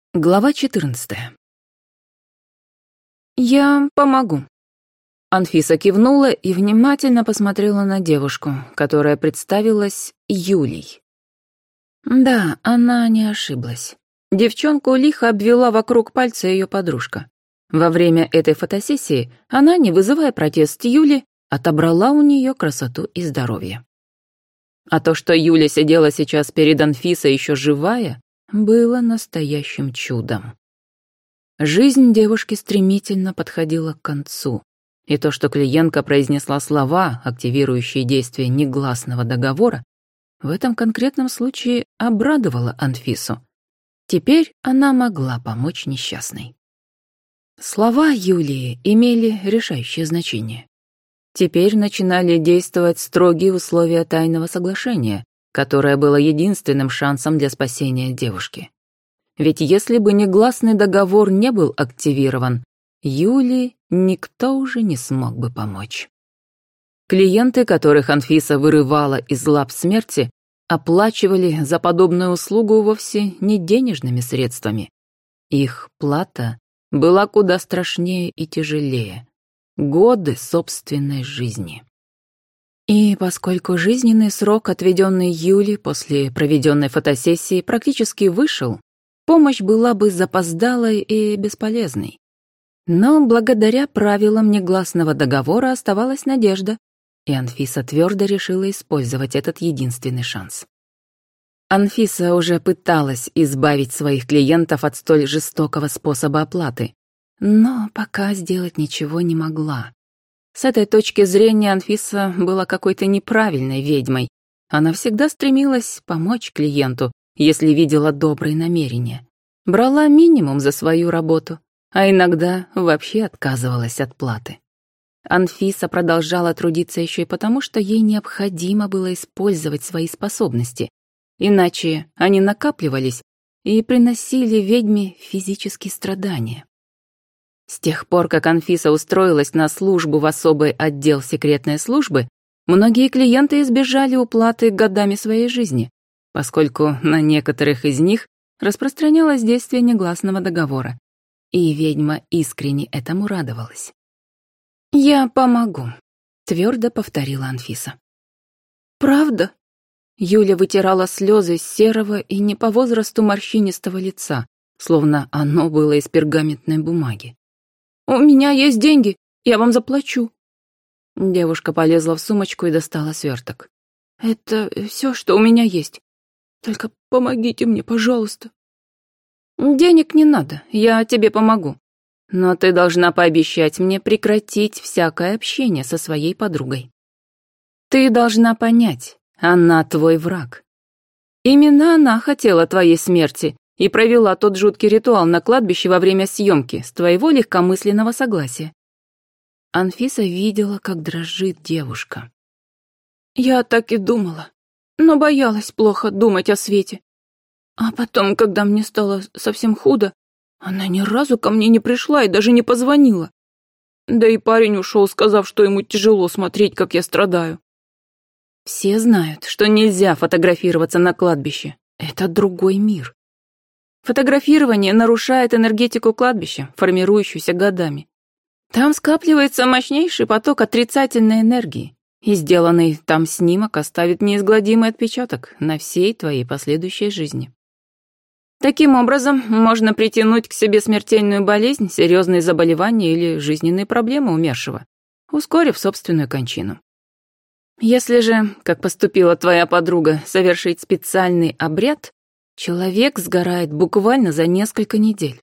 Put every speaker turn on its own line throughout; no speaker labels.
Глава 14. «Я помогу». Анфиса кивнула и внимательно посмотрела на девушку, которая представилась Юлей. Да, она не ошиблась. Девчонку лихо обвела вокруг пальца ее подружка. Во время этой фотосессии она, не вызывая протест Юли, отобрала у нее красоту и здоровье. А то, что Юля сидела сейчас перед Анфисой еще живая, было настоящим чудом. Жизнь девушки стремительно подходила к концу, и то, что клиентка произнесла слова, активирующие действие негласного договора, в этом конкретном случае обрадовало Анфису. Теперь она могла помочь несчастной. Слова Юлии имели решающее значение. Теперь начинали действовать строгие условия тайного соглашения, которое было единственным шансом для спасения девушки. Ведь если бы негласный договор не был активирован, Юле никто уже не смог бы помочь. Клиенты, которых Анфиса вырывала из лап смерти, оплачивали за подобную услугу вовсе не денежными средствами. Их плата была куда страшнее и тяжелее — годы собственной жизни. И поскольку жизненный срок, отведенный Юле после проведенной фотосессии, практически вышел, помощь была бы запоздалой и бесполезной. Но благодаря правилам негласного договора оставалась надежда, и Анфиса твердо решила использовать этот единственный шанс. Анфиса уже пыталась избавить своих клиентов от столь жестокого способа оплаты, но пока сделать ничего не могла. С этой точки зрения Анфиса была какой-то неправильной ведьмой. Она всегда стремилась помочь клиенту, если видела добрые намерения. Брала минимум за свою работу, а иногда вообще отказывалась от платы. Анфиса продолжала трудиться еще и потому, что ей необходимо было использовать свои способности, иначе они накапливались и приносили ведьме физические страдания. С тех пор, как Анфиса устроилась на службу в особый отдел секретной службы, многие клиенты избежали уплаты годами своей жизни, поскольку на некоторых из них распространялось действие негласного договора, и ведьма искренне этому радовалась. «Я помогу», — твердо повторила Анфиса. «Правда?» Юля вытирала слезы с серого и не по возрасту морщинистого лица, словно оно было из пергаментной бумаги. «У меня есть деньги, я вам заплачу». Девушка полезла в сумочку и достала сверток. «Это все, что у меня есть. Только помогите мне, пожалуйста». «Денег не надо, я тебе помогу. Но ты должна пообещать мне прекратить всякое общение со своей подругой. Ты должна понять, она твой враг. Именно она хотела твоей смерти и провела тот жуткий ритуал на кладбище во время съемки с твоего легкомысленного согласия». Анфиса видела, как дрожит девушка. «Я так и думала, но боялась плохо думать о Свете. А потом, когда мне стало совсем худо, она ни разу ко мне не пришла и даже не позвонила. Да и парень ушел, сказав, что ему тяжело смотреть, как я страдаю. Все знают, что нельзя фотографироваться на кладбище. Это другой мир. Фотографирование нарушает энергетику кладбища, формирующуюся годами. Там скапливается мощнейший поток отрицательной энергии, и сделанный там снимок оставит неизгладимый отпечаток на всей твоей последующей жизни. Таким образом, можно притянуть к себе смертельную болезнь, серьезные заболевания или жизненные проблемы умершего, ускорив собственную кончину. Если же, как поступила твоя подруга, совершить специальный обряд, человек сгорает буквально за несколько недель.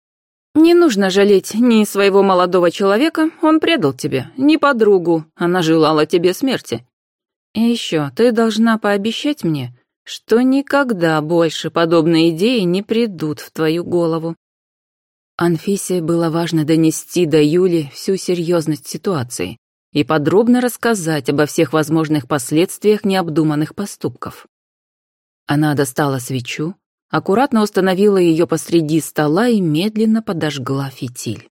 Не нужно жалеть ни своего молодого человека, он предал тебя, ни подругу, она желала тебе смерти. И еще ты должна пообещать мне, что никогда больше подобные идеи не придут в твою голову. Анфисе было важно донести до Юли всю серьезность ситуации и подробно рассказать обо всех возможных последствиях необдуманных поступков. Она достала свечу, аккуратно установила ее посреди стола и медленно подожгла фитиль.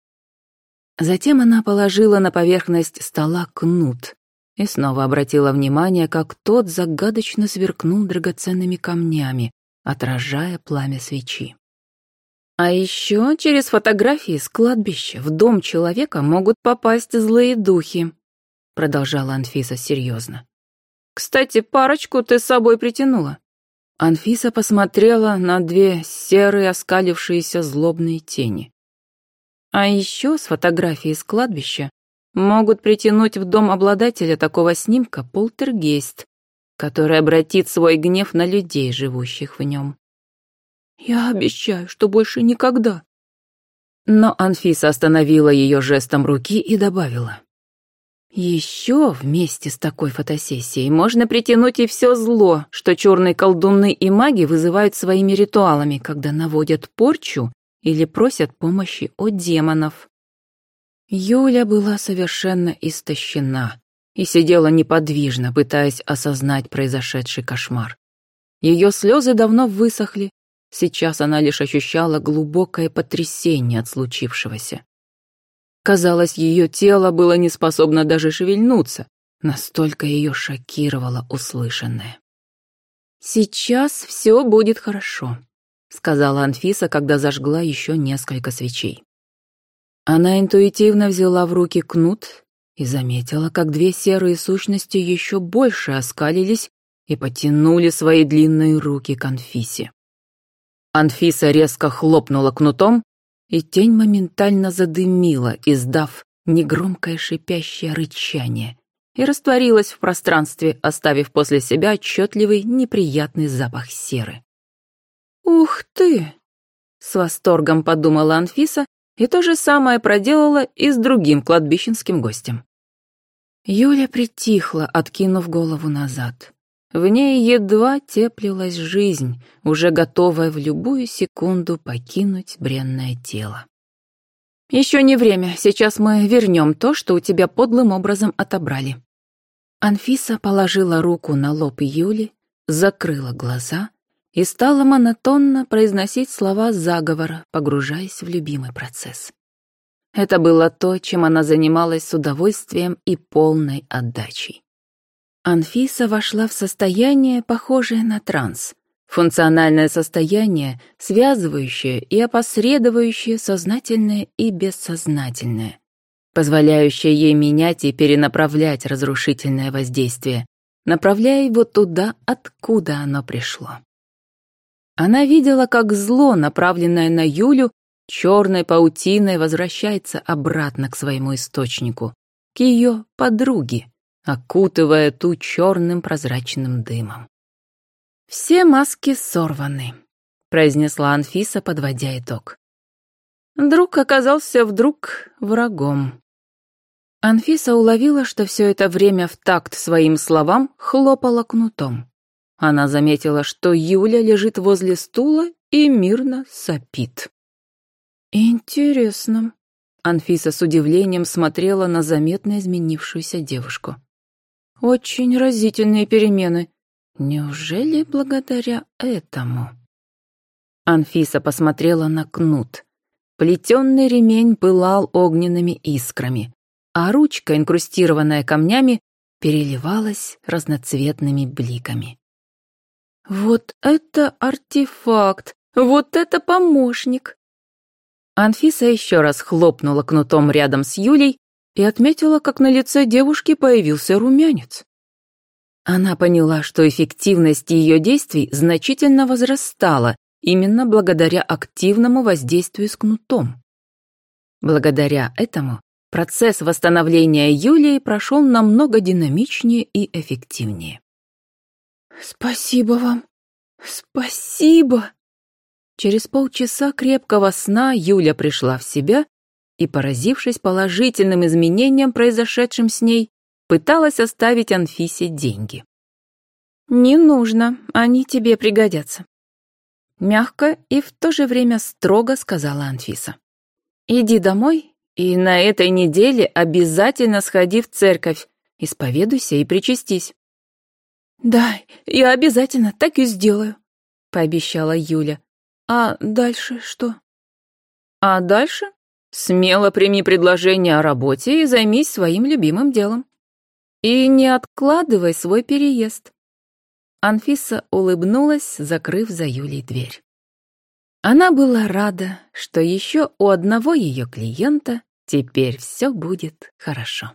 Затем она положила на поверхность стола кнут и снова обратила внимание, как тот загадочно сверкнул драгоценными камнями, отражая пламя свечи. А еще через фотографии с кладбища в дом человека могут попасть злые духи, продолжала Анфиса серьезно. Кстати, парочку ты с собой притянула. Анфиса посмотрела на две серые оскалившиеся злобные тени. А еще с фотографии с кладбища могут притянуть в дом обладателя такого снимка полтергейст, который обратит свой гнев на людей, живущих в нем. «Я обещаю, что больше никогда». Но Анфиса остановила ее жестом руки и добавила. «Еще вместе с такой фотосессией можно притянуть и все зло, что черные колдуны и маги вызывают своими ритуалами, когда наводят порчу или просят помощи от демонов». Юля была совершенно истощена и сидела неподвижно, пытаясь осознать произошедший кошмар. Ее слезы давно высохли, сейчас она лишь ощущала глубокое потрясение от случившегося. Казалось, ее тело было не способно даже шевельнуться, настолько ее шокировало услышанное. «Сейчас все будет хорошо», — сказала Анфиса, когда зажгла еще несколько свечей. Она интуитивно взяла в руки кнут и заметила, как две серые сущности еще больше оскалились и потянули свои длинные руки к Анфисе. Анфиса резко хлопнула кнутом, и тень моментально задымила, издав негромкое шипящее рычание, и растворилась в пространстве, оставив после себя отчетливый неприятный запах серы. «Ух ты!» — с восторгом подумала Анфиса, и то же самое проделала и с другим кладбищенским гостем. Юля притихла, откинув голову назад. В ней едва теплилась жизнь, уже готовая в любую секунду покинуть бренное тело. «Еще не время, сейчас мы вернем то, что у тебя подлым образом отобрали». Анфиса положила руку на лоб Юли, закрыла глаза и стала монотонно произносить слова заговора, погружаясь в любимый процесс. Это было то, чем она занималась с удовольствием и полной отдачей. Анфиса вошла в состояние, похожее на транс, функциональное состояние, связывающее и опосредующее сознательное и бессознательное, позволяющее ей менять и перенаправлять разрушительное воздействие, направляя его туда, откуда оно пришло. Она видела, как зло, направленное на Юлю, черной паутиной возвращается обратно к своему источнику, к ее подруге, окутывая ту черным прозрачным дымом. «Все маски сорваны», — произнесла Анфиса, подводя итог. Друг оказался вдруг врагом. Анфиса уловила, что все это время в такт своим словам хлопала кнутом. Она заметила, что Юля лежит возле стула и мирно сопит. «Интересно». Анфиса с удивлением смотрела на заметно изменившуюся девушку. «Очень разительные перемены. Неужели благодаря этому?» Анфиса посмотрела на кнут. Плетенный ремень пылал огненными искрами, а ручка, инкрустированная камнями, переливалась разноцветными бликами. «Вот это артефакт! Вот это помощник!» Анфиса еще раз хлопнула кнутом рядом с Юлей и отметила, как на лице девушки появился румянец. Она поняла, что эффективность ее действий значительно возрастала именно благодаря активному воздействию с кнутом. Благодаря этому процесс восстановления Юлии прошел намного динамичнее и эффективнее. «Спасибо вам! Спасибо!» Через полчаса крепкого сна Юля пришла в себя и, поразившись положительным изменениям, произошедшим с ней, пыталась оставить Анфисе деньги. «Не нужно, они тебе пригодятся», — мягко и в то же время строго сказала Анфиса. «Иди домой и на этой неделе обязательно сходи в церковь, исповедуйся и причастись». «Да, я обязательно так и сделаю», — пообещала Юля. «А дальше что?» «А дальше смело прими предложение о работе и займись своим любимым делом. И не откладывай свой переезд». Анфиса улыбнулась, закрыв за Юлей дверь. Она была рада, что еще у одного ее клиента теперь все будет хорошо.